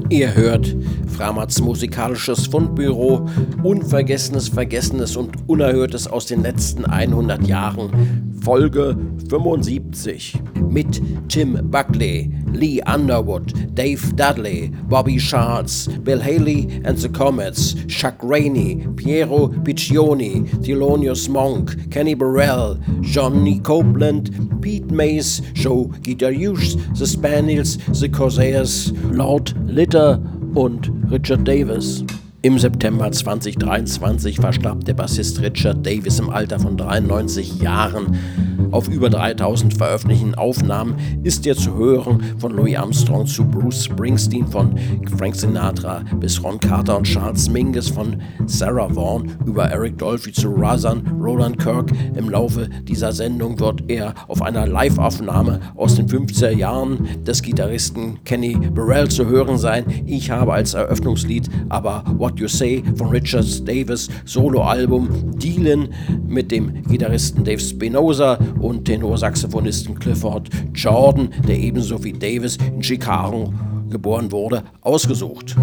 Ihr hört Framats musikalisches Fundbüro, Unvergessenes, Vergessenes und Unerhörtes aus den letzten 100 Jahren, Folge 75. Mit Tim Buckley, Lee Underwood, Dave Dudley, Bobby Charles, Bill Haley and the Comets, Chuck Rainey, Piero Piccioni, Thelonious Monk, Kenny Burrell, Johnny Copeland, Pete Mays, Joe Guitarius, The Spaniels, The Corsairs, Lord Litter und Richard Davis. Im September 2023 verstarb der Bassist Richard Davis im Alter von 93 Jahren. Auf über 3000 veröffentlichten Aufnahmen ist er zu hören, von Louis Armstrong zu Bruce Springsteen, von Frank Sinatra bis Ron Carter und Charles Mingus, von Sarah Vaughan über Eric Dolphy zu Razan, Roland Kirk. Im Laufe dieser Sendung wird er auf einer Live-Aufnahme aus den 50er Jahren des Gitarristen Kenny Burrell zu hören sein. Ich habe als Eröffnungslied aber What You Say von Richard Davis Soloalbum Dealin' mit dem Gitarristen Dave Spinoza und Tenorsaxophonisten Clifford Jordan, der ebenso wie Davis in Chicago geboren wurde, ausgesucht.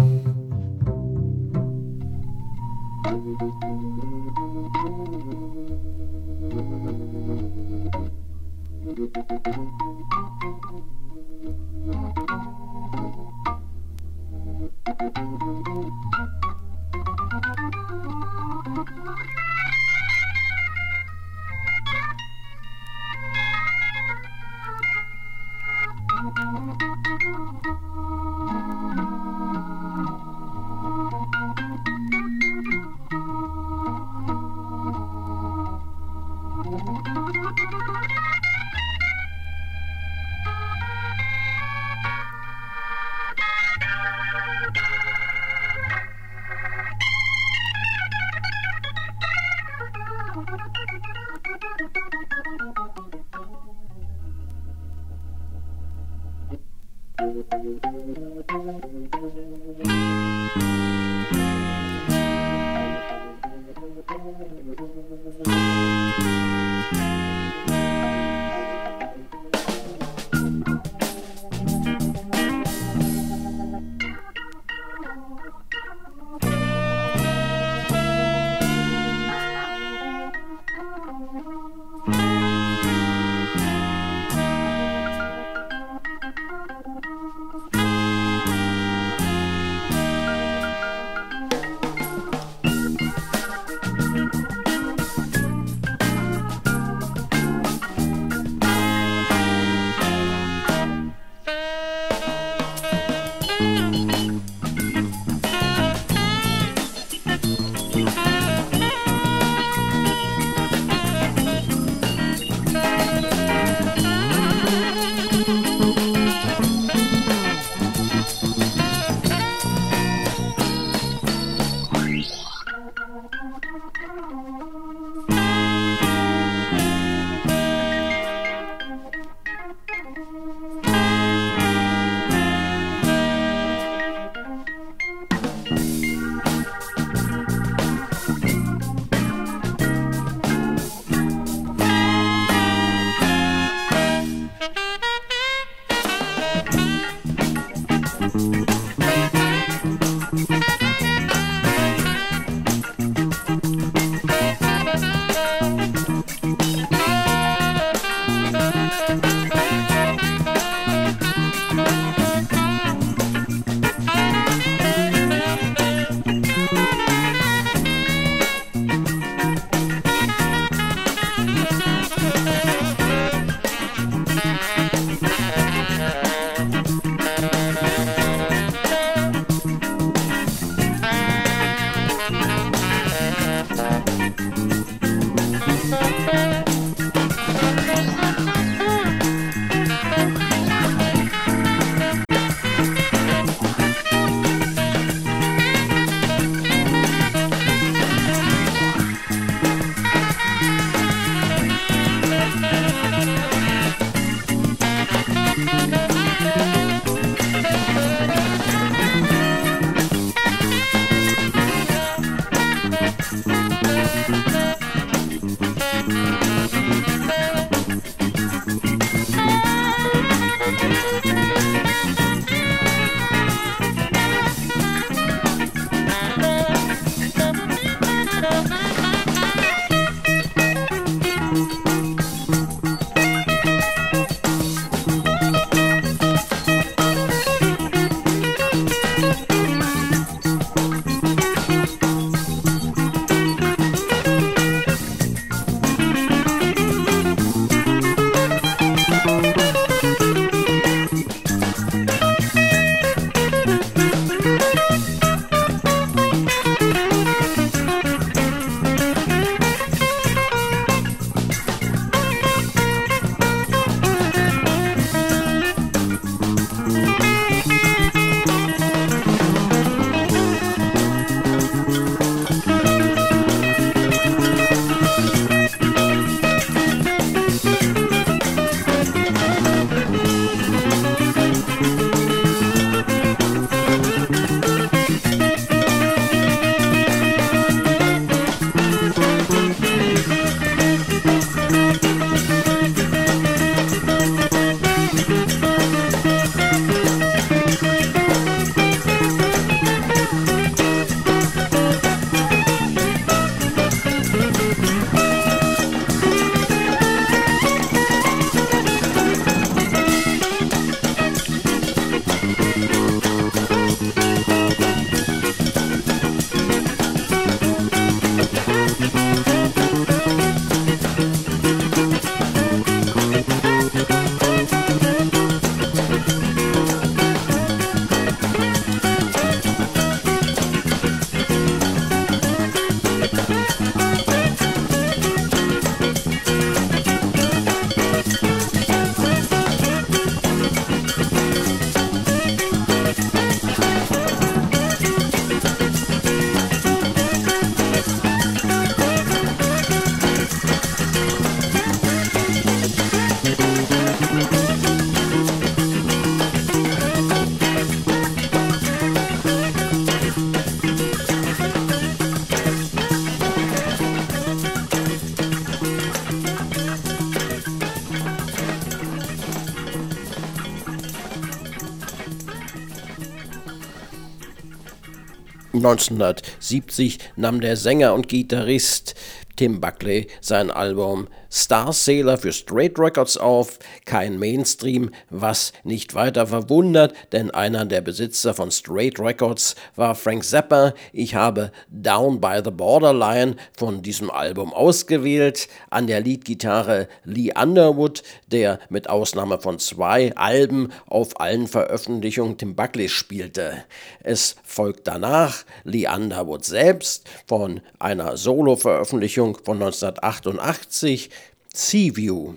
1970 nahm der Sänger und Gitarrist Tim Buckley sein Album Starsailor für Straight Records auf, kein Mainstream, was nicht weiter verwundert, denn einer der Besitzer von Straight Records war Frank Zappa. Ich habe Down by the Borderline von diesem Album ausgewählt, an der Leadgitarre Lee Underwood, der mit Ausnahme von 2 Alben auf allen Veröffentlichungen Tim Buckley spielte. Es folgt danach Lee Underwood selbst von einer Solo-Veröffentlichung von 1988, Seaview.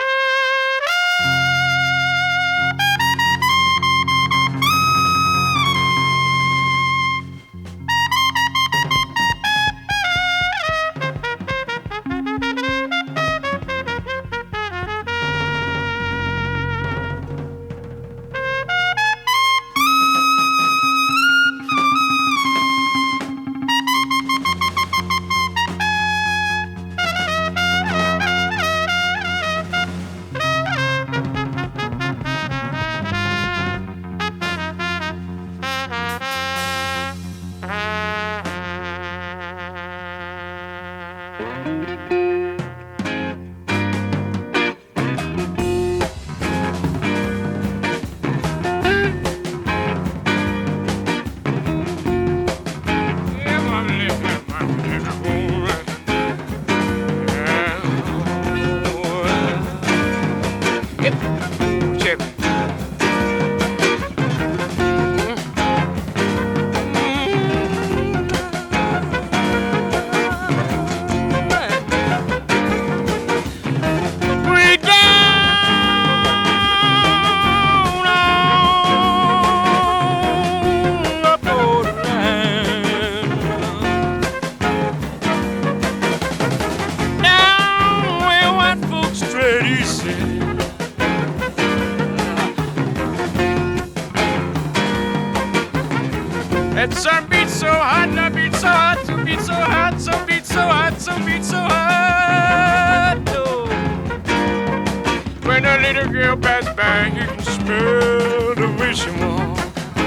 And some beat so hot, some beat so hot, some beat so hot, some beat so hot, some beat so hot. Oh. When a little girl passed by, you can smell the way she walks.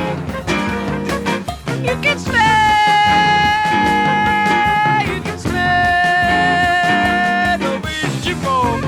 You can smell, you can smell the way she walks.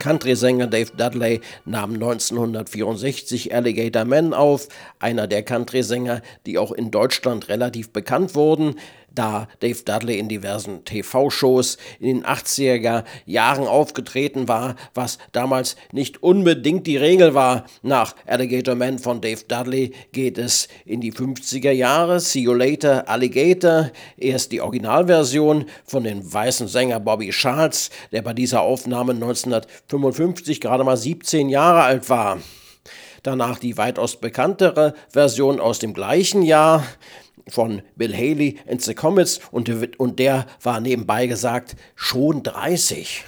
Country-Sänger Dave Dudley nahm 1964 Alligator Man auf, einer der Country-Sänger, die auch in Deutschland relativ bekannt wurden, da Dave Dudley in diversen TV-Shows in den 80er Jahren aufgetreten war, was damals nicht unbedingt die Regel war. Nach Alligator Man von Dave Dudley geht es in die 50er Jahre, See You Later, Alligator, erst die Originalversion von dem weißen Sänger Bobby Charles, der bei dieser Aufnahme 1955 gerade mal 17 Jahre alt war. Danach die weitaus bekanntere Version aus dem gleichen Jahr von Bill Haley and the Comets und der war nebenbei gesagt schon 30.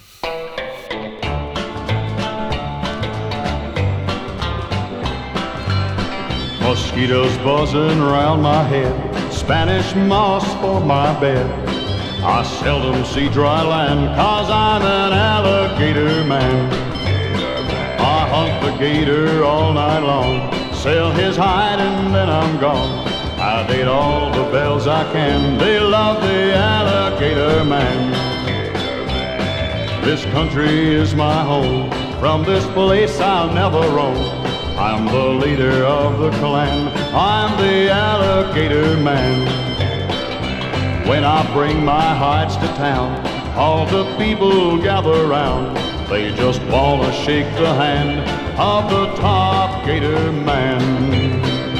Mosquitoes buzzing around my head, Spanish moss for my bed. I seldom see dry land, 'cause I'm an alligator man. I hunt the gator all night long, sell his hide and then I'm gone. I date all the bells I can, they love the alligator man. This country is my home, from this place I'll never roam. I'm the leader of the clan, I'm the alligator man. When I bring my hides to town, all the people gather round. They just wanna shake the hand of the top gator man.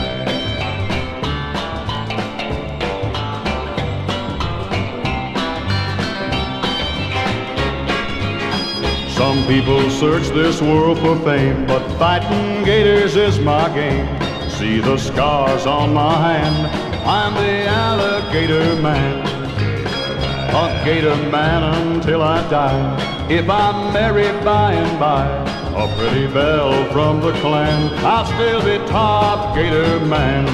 Some people search this world for fame, but fighting gators is my game. See the scars on my hand, I'm the alligator man. A gator man until I die, if I'm married by and by. A pretty belle from the clan, I'll still be top gator man.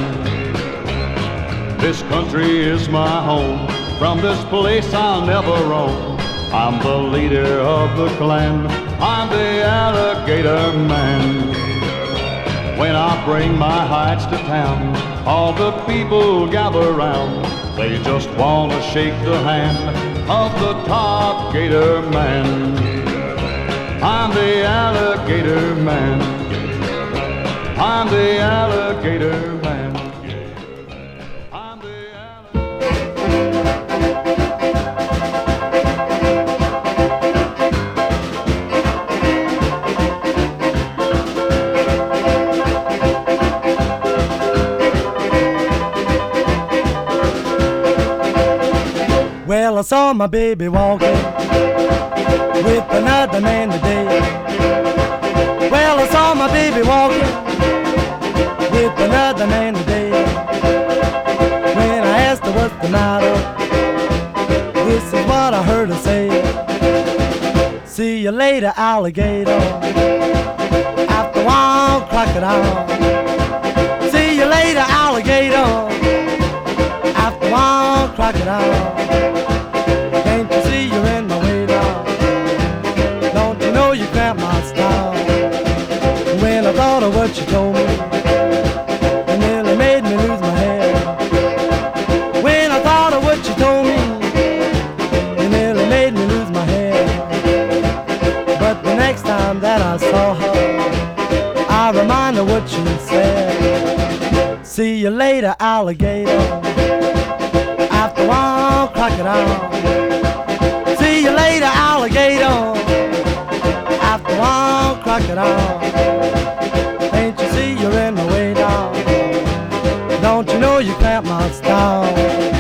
This country is my home, from this place I'll never roam. I'm the leader of the clan, I'm the alligator man. When I bring my hides to town, all the people gather round. They just wanna shake the hand of the top gator man. I'm the alligator man. I'm the alligator man. Well, I saw my baby walking with another man today. Well, I saw my baby walking with another man today. When I asked her what's the matter, this is what I heard her say. See you later, alligator, after a while, crocodile. See you later, alligator, after a while, crocodile. Can't you see you're in my way now? Don't you know you cramp my style? When I thought of what you told me, it nearly made me lose my head. When I thought of what you told me, it nearly made me lose my head. But the next time that I saw her, I reminded her what she said. See you later, alligator, after a while, crocodile. See you later, alligator, after a while, crocodile. Can't you see you're in my way now? Don't you know you cramp my style?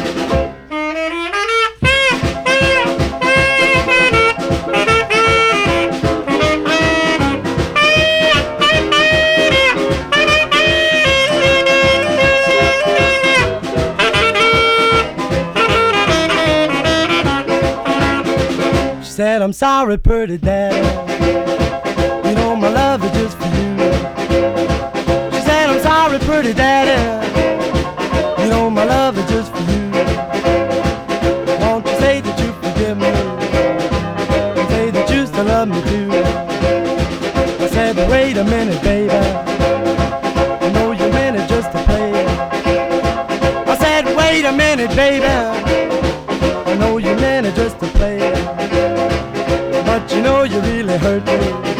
Said, I'm sorry, pretty daddy, you know my love is just for you. She said, I'm sorry, pretty daddy, you know my love is just for you. Won't you say that you forgive me, and say that you still love me too? I said, wait a minute, baby, I know you meant it just to play. I said, wait a minute, baby, I know you meant it just to play. But you know you really hurt me.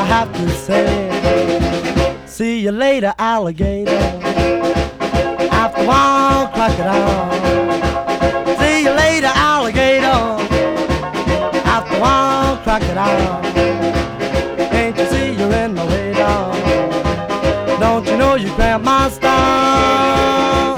have to say, see you later, alligator. After a while, crocodile. See you later, alligator. After a while, crocodile. Can't you see you're in my way down? Don't you know you grabbed my style?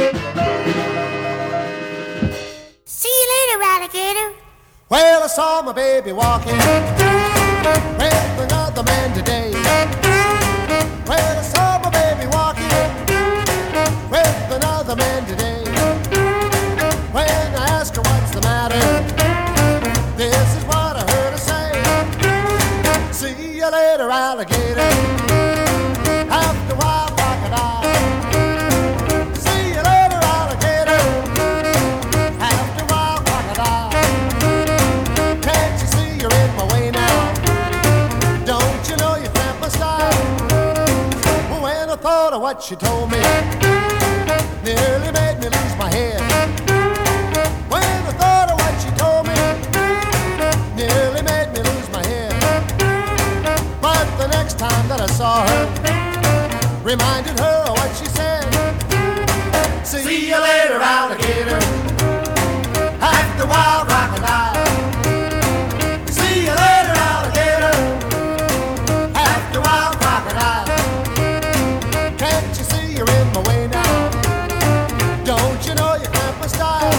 See you later, alligator. Well, I saw my baby walking with another man today. Well, I saw my baby walking with another man today. When I asked her what's the matter, this is what I heard her say. See you later, alligator. After a while, crocodile. See you later, alligator. After a while, crocodile. Can't you see you're in my way now? Don't you know you cramp my style? When I thought of what she told me, nearly made me lose my head. When I thought of what she told me, nearly made me lose my head. But the next time that I saw her, reminded her of what she said. See you later, alligator. After a while, crocodile. See you later, alligator. After a while, crocodile. Can't you see you're in my way now? Don't you know you cramp my style?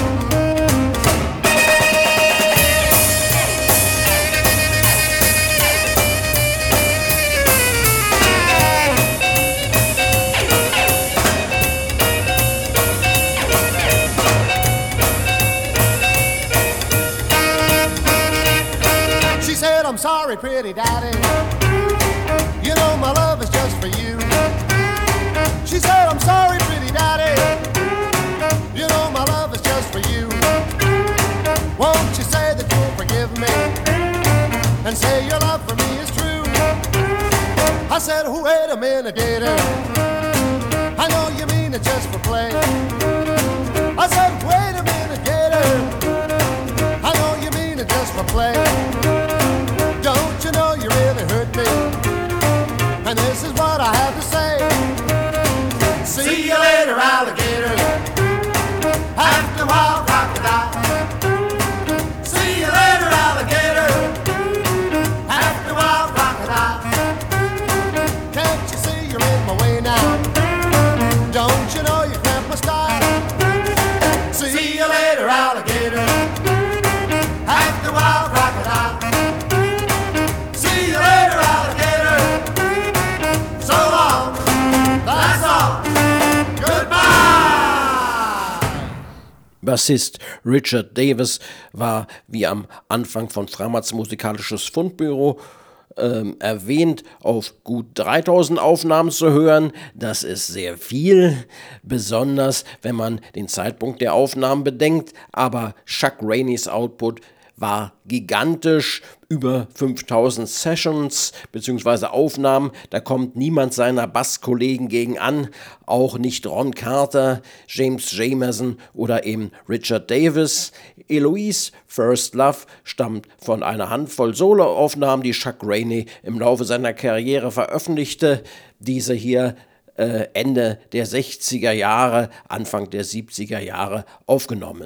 She said, I'm sorry, pretty daddy. You know my love is just for you. She said, I'm sorry, pretty daddy. You know my love is just for you. Won't you say that you'll forgive me and say your love for me is true? I said, oh, wait a minute, gator. I know you mean it just for play. I said, wait a minute, gator. I know you mean it just for play. Don't you know you really hurt me? And this is what I have to say. See you later, alligator. After a while, crocodile. See you later, alligator. After a while, crocodile. Can't you see you're in my way now? Don't you know you cramp my style? See you later, alligator. After a while, crocodile. See you later, alligator. So long. That's all. Bassist Richard Davis war, wie am Anfang von Framats musikalisches Fundbüro erwähnt, auf gut 3000 Aufnahmen zu hören. Das ist sehr viel, besonders wenn man den Zeitpunkt der Aufnahmen bedenkt. Aber Chuck Rainey's Output war gigantisch, über 5000 Sessions bzw. Aufnahmen. Da kommt niemand seiner Basskollegen gegen an, auch nicht Ron Carter, James Jamerson oder eben Richard Davis. Eloise, First Love, stammt von einer Handvoll Soloaufnahmen, die Chuck Rainey im Laufe seiner Karriere veröffentlichte. Diese hier Ende der 60er Jahre, Anfang der 70er Jahre aufgenommen.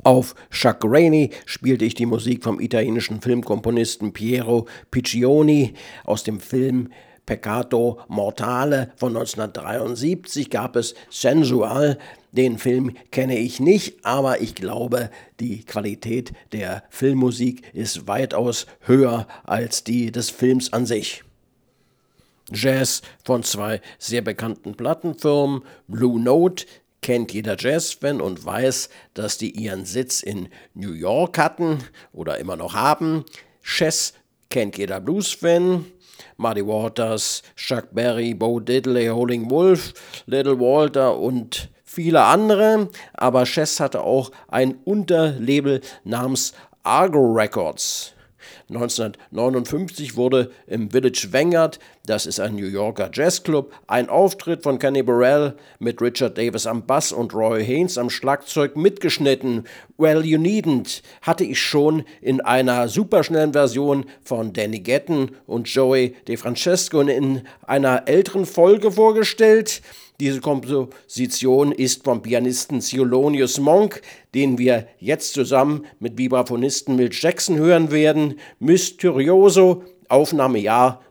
Auf Chuck Rainey spielte ich die Musik vom italienischen Filmkomponisten Piero Piccioni. Aus dem Film Peccato Mortale von 1973 gab es Sensual. Den Film kenne ich nicht, aber ich glaube, die Qualität der Filmmusik ist weitaus höher als die des Films an sich. Jazz von zwei sehr bekannten Plattenfirmen. Blue Note kennt jeder Jazz-Fan und weiß, dass die ihren Sitz in New York hatten oder immer noch haben. Chess kennt jeder Blues-Fan. Muddy Waters, Chuck Berry, Bo Diddley, Howlin' Wolf, Little Walter und viele andere. Aber Chess hatte auch ein Unterlabel namens Argo Records. 1959 wurde im Village Vanguard, das ist ein New Yorker Jazzclub, ein Auftritt von Kenny Burrell mit Richard Davis am Bass und Roy Haynes am Schlagzeug mitgeschnitten. Well You Needn't hatte ich schon in einer superschnellen Version von Danny Gatton und Joey DeFrancesco in einer älteren Folge vorgestellt. Diese Komposition ist vom Pianisten Thelonious Monk, den wir jetzt zusammen mit Vibraphonisten Milt Jackson hören werden. Mysterioso, Aufnahmejahr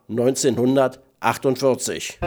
1948.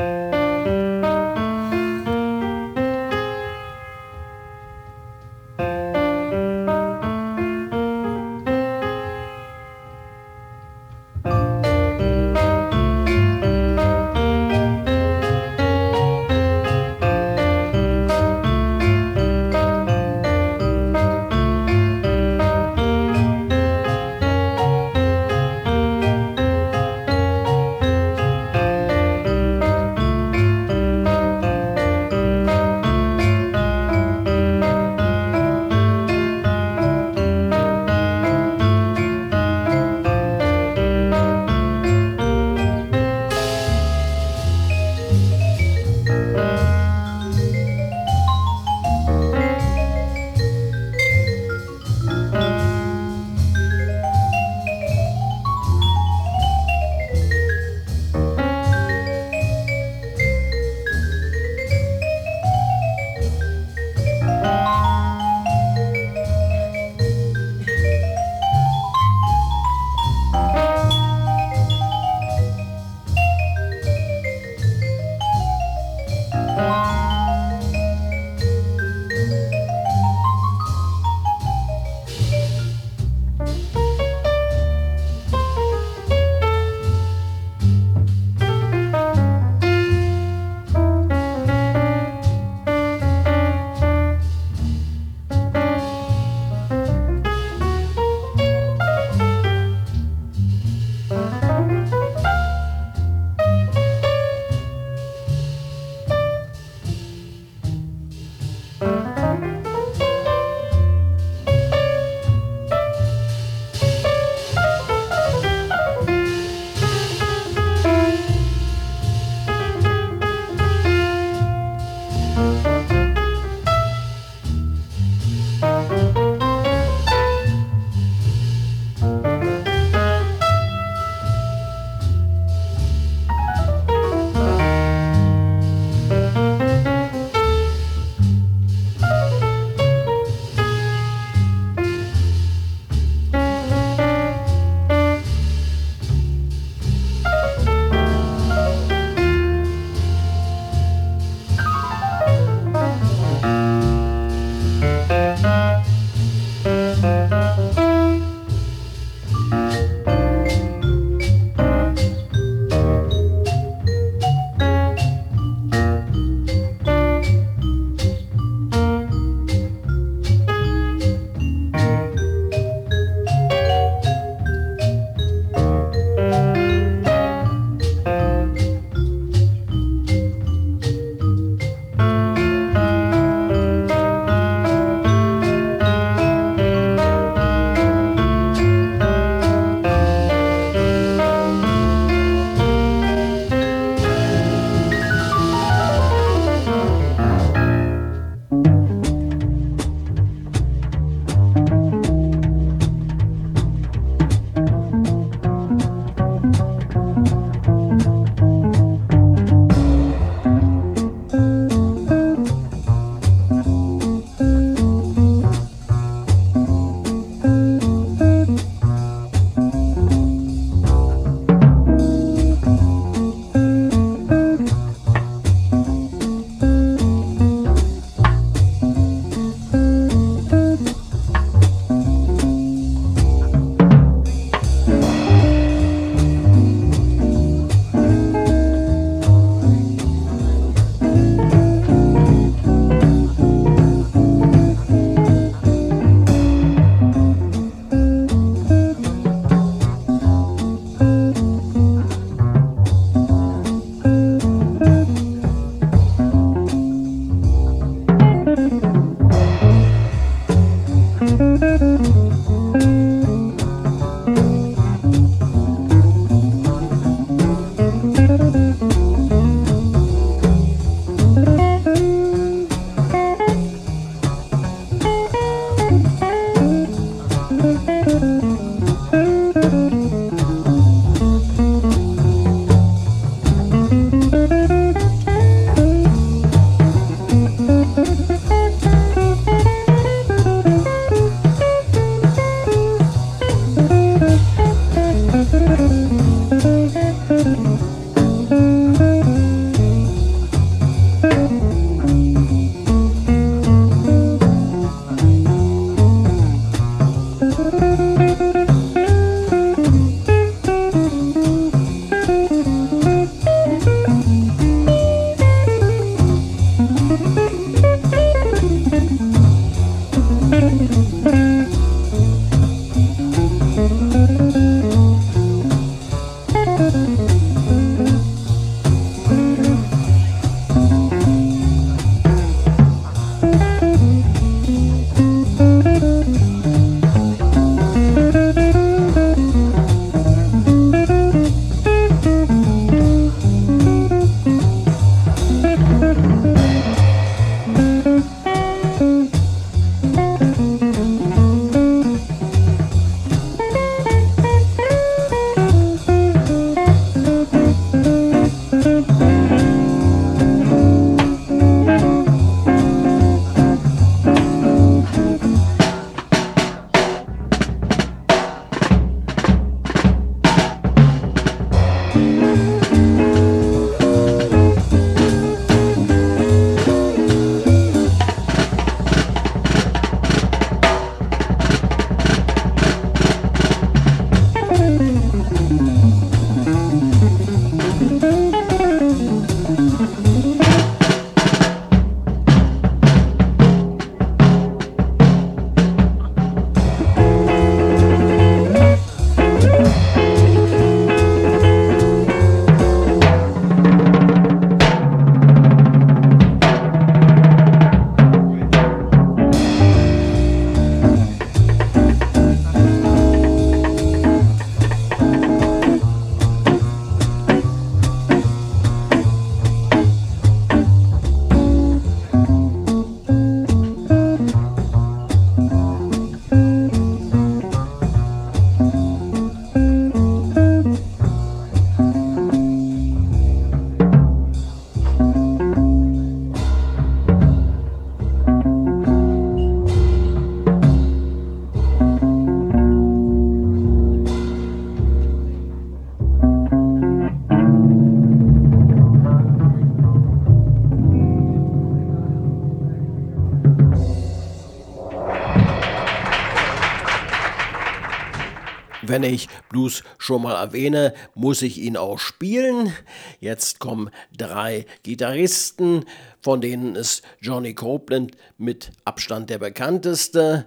Wenn ich Blues schon mal erwähne, muss ich ihn auch spielen. Jetzt kommen 3 Gitarristen, von denen ist Johnny Copeland mit Abstand der bekannteste.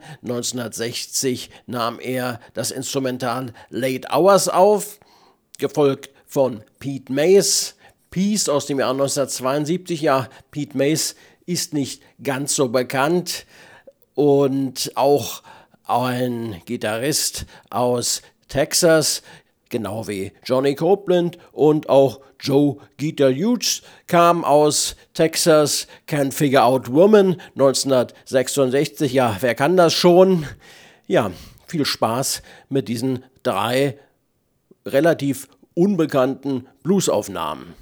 1960 nahm er das Instrumental Late Hours auf, gefolgt von Pete Mays. Peace aus dem Jahr 1972. Ja, Pete Mays ist nicht ganz so bekannt und auch ein Gitarrist aus Texas, genau wie Johnny Copeland, und auch Joe Guitar Hughes kam aus Texas. Can't Figure Out Woman 1966, ja, wer kann das schon? Ja, viel Spaß mit diesen 3 relativ unbekannten Bluesaufnahmen.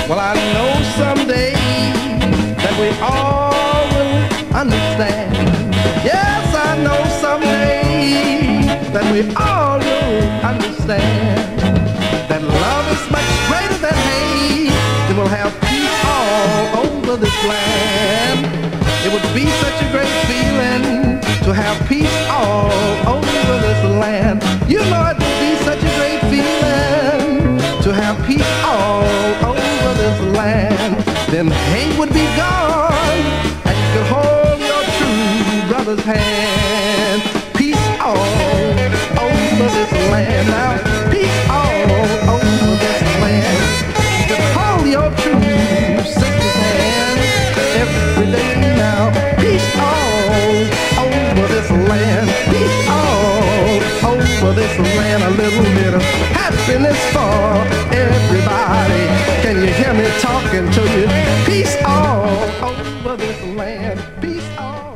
Well, I know someday that we all will understand. Yes, I know someday that we all will understand that love is much greater than hate, and we'll have peace all over this land. It would be such a great feeling to have peace all over this land. You know it would be such a great feeling to have peace all over this land. Then hate would be gone, and you could hold your true brother's hand. Peace all over this land. Now, peace all over this land. You could hold your true sister's hand every day now. Peace all over this land. Peace all over this land. A little bit of happiness for everybody. Can you hear me talking to you? Peace all over this land. Peace all.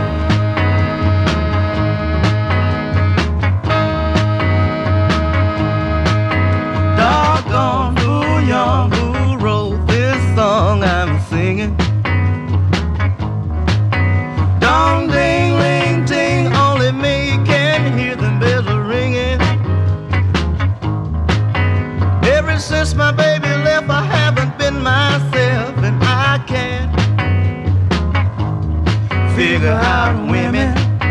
Doggone who young who wrote this song I'm singing. Dong ding ling ting, only me can hear the bells ringing. Ever since my baby left, I haven't been myself, and I can't figure out women.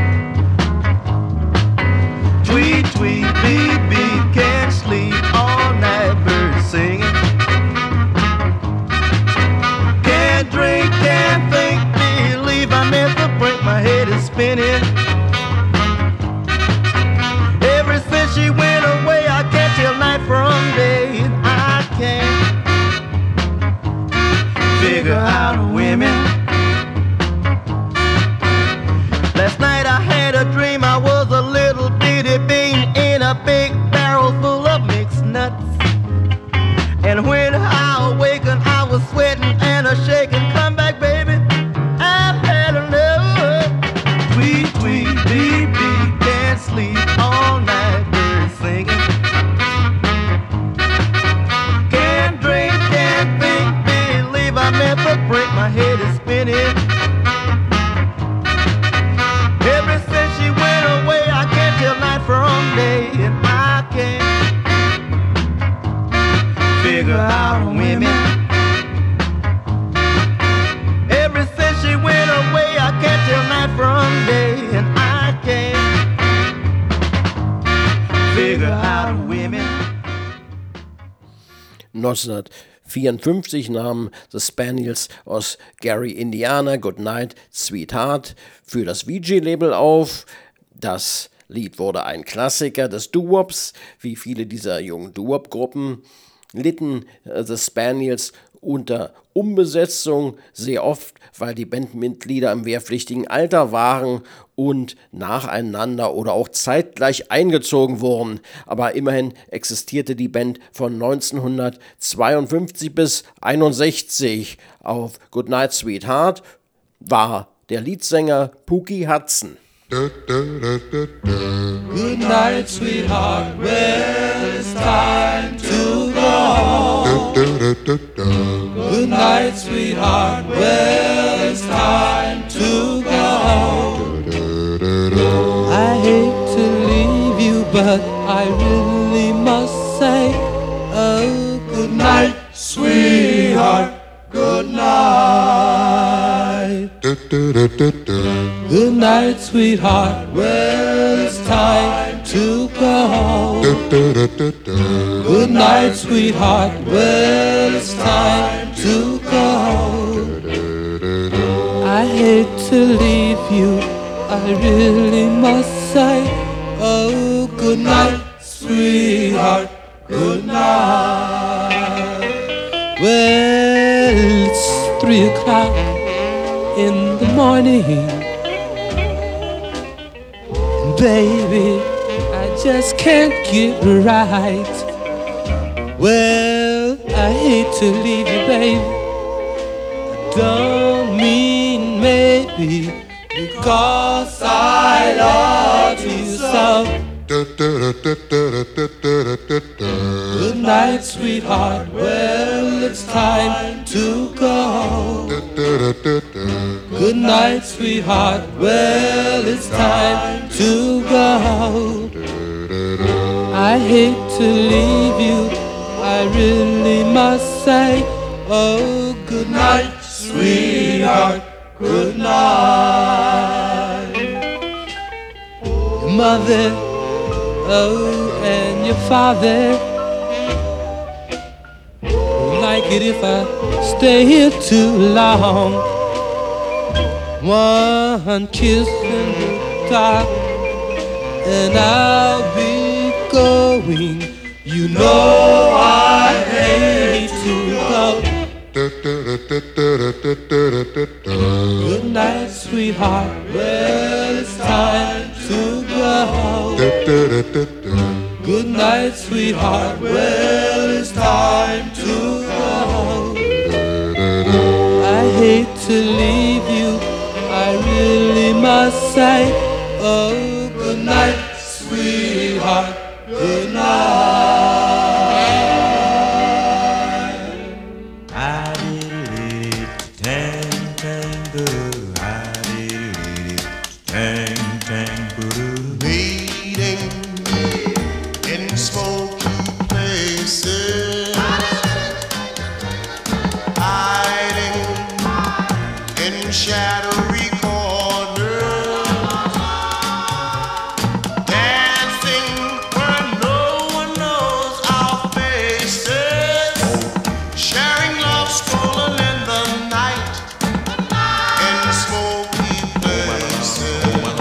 Tweet, tweet, beep, beep, can't sleep all night, birds singing. Can't drink, can't think, believe I meant to break, my head is spinning. Ever since she went away, I can't tell night from day, and I can't figure out women. Last night I had a dream I was a little bitty bean in a big barrel full of mixed nuts. And when I awakened, I was sweating and a shaking. Come back, baby, I've had enough. Tweet, tweet, beep, beep, can't sleep all night, birds singing. Can't drink, can't think, believe I meant to break, my head is spinning. Ever since she went away, I can't tell night from day, and I can't figure out women. Ever since she went away, I can't tell night from day, and I can't figure out women. 1954 nahmen The Spaniels aus Gary, Indiana, Goodnight, Sweetheart für das VJ-Label auf. Das Lied wurde ein Klassiker des Doo-Wops. Wie viele dieser jungen Doo-Wop-Gruppen litten The Spaniels unter Umbesetzung, sehr oft, weil die Bandmitglieder im wehrpflichtigen Alter waren und nacheinander oder auch zeitgleich eingezogen wurden. Aber immerhin existierte die Band von 1952 bis 1961. Auf Goodnight Sweetheart war der Leadsänger Pookie Hudson. Good night, sweetheart. Well, it's time to go. Good night, sweetheart. Well, it's time to go. I hate to leave you, but I really must say, oh, good night, sweetheart. Good night. Good night, sweetheart. Well, it's time to go. Good night, sweetheart. Well, it's time to go. I hate to leave you, I really must say, oh, good night, sweetheart. Good night. Well, it's 3 o'clock in the morning, and baby, I just can't get right. Well, I hate to leave you, baby. I don't mean maybe, because I love you so. Good night, sweetheart. Well, it's time to go. Good night, sweetheart. Well, it's time to go. I hate to leave you, I really must say. Oh, good night, sweetheart. Good night. Your mother, oh, and your father won't like it if I stay here too long. One kiss in the dark and I'll be going. You know I hate to go. Good night, sweetheart. Well, it's time to go. Good night, sweetheart. Well, it's time to go. I hate to leave you, I really must say. Oh, good night, sweetheart. Good night. Meeting in smoky places, hiding in shadowy corners, dancing where no one knows our faces, sharing love stolen in the night in smoky places.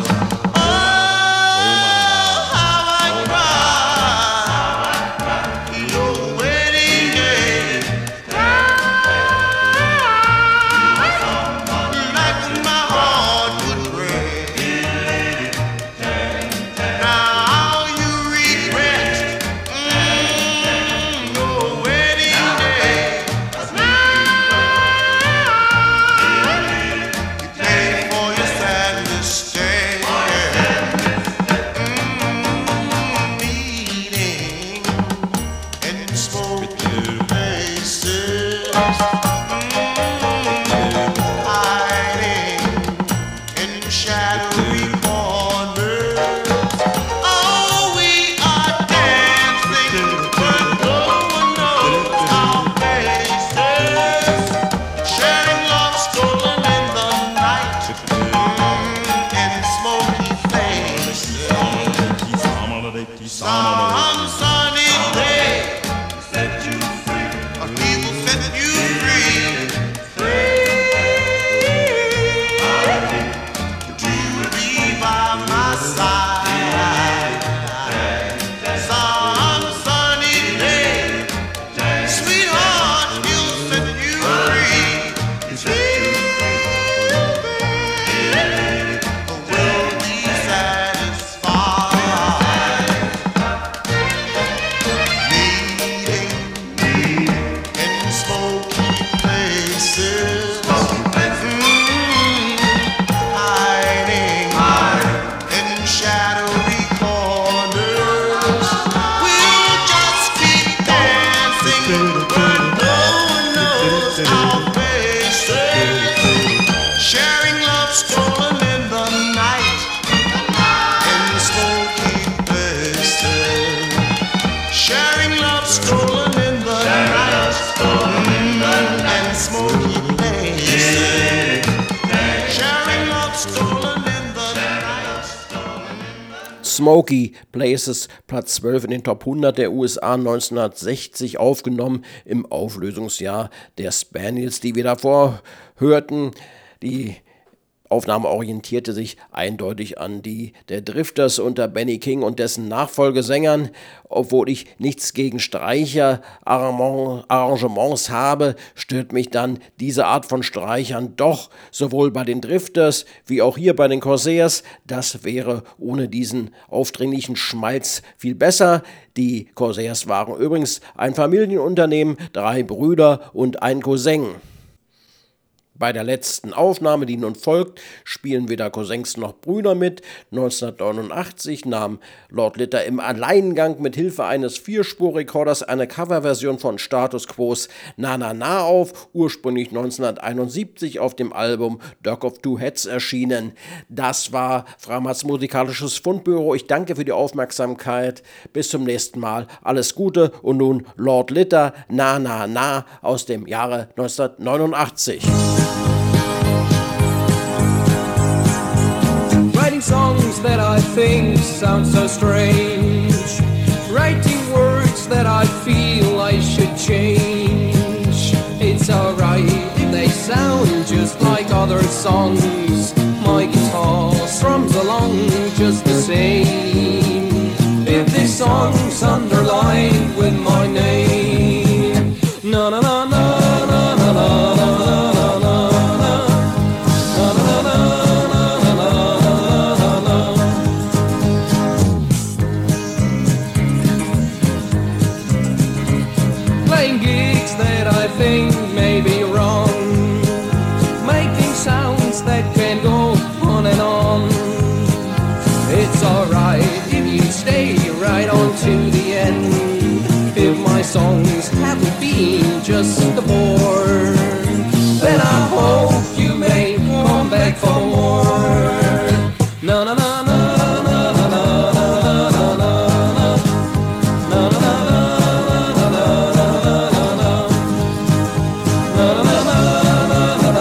Some sunny day, set you free. He will set you free. To be by my side. Some sunny day, sweetheart, he'll set you free. Will be satisfied. Sharing love stolen in the night in smoky places. Sharing love stolen in the night in smoky places. Sharing love stolen in the night. Smoky Places, Platz 12 in den Top 100 der USA 1960 aufgenommen im Auflösungsjahr der Spaniels, die wir davor hörten. Die Aufnahme orientierte sich eindeutig an die der Drifters unter Benny King und dessen Nachfolgesängern. Obwohl ich nichts gegen Streicher-Arrangements habe, stört mich dann diese Art von Streichern doch, sowohl bei den Drifters wie auch hier bei den Corsairs. Das wäre ohne diesen aufdringlichen Schmalz viel besser. Die Corsairs waren übrigens ein Familienunternehmen, 3 Brüder und ein Cousin. Bei der letzten Aufnahme, die nun folgt, spielen weder Cousins noch Brüder mit. 1989 nahm Lord Litter im Alleingang mit Hilfe eines Vierspurrekorders eine Coverversion von Status Quos Na Na Na auf, ursprünglich 1971 auf dem Album Dirk of Two Heads erschienen. Das war Framatz musikalisches Fundbüro. Ich danke für die Aufmerksamkeit. Bis zum nächsten Mal. Alles Gute und nun Lord Litter Na Na Na aus dem Jahre 1989. Writing songs that I think sound so strange, writing words that I feel I should change. It's alright if they sound just like other songs. My guitar strums along just the same. If this song's underlined with my name, na na na na na na na na. To the end, if my songs haven't been just a bore, then I hope you may come back for more. Na na na na na na na na na na. Na na na na na na na. Na na na na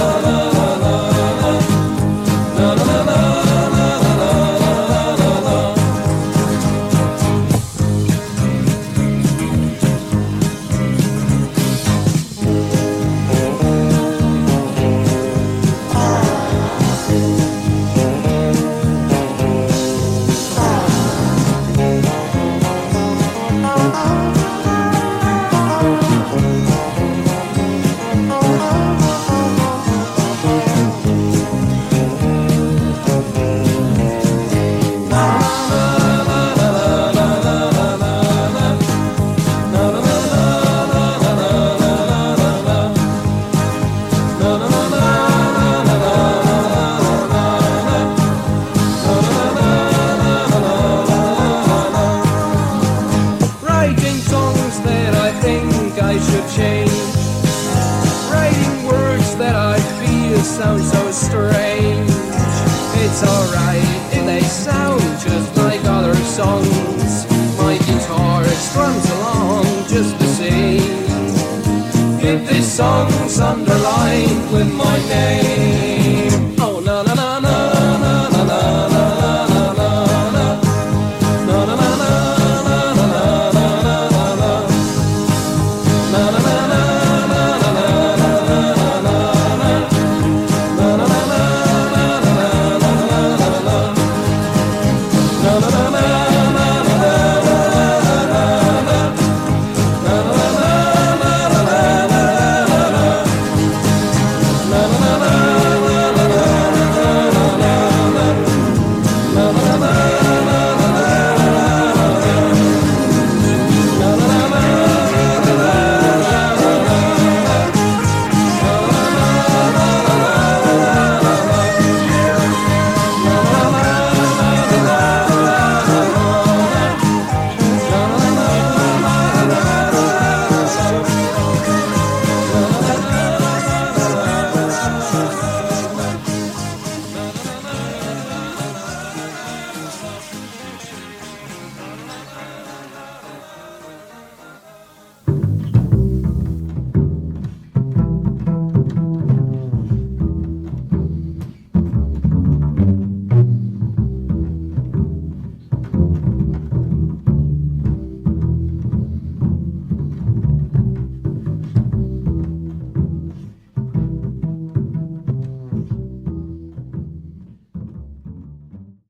sound so strange. It's alright if they sound just like other songs. My guitar strums along just the same. If this song's underlined with my name.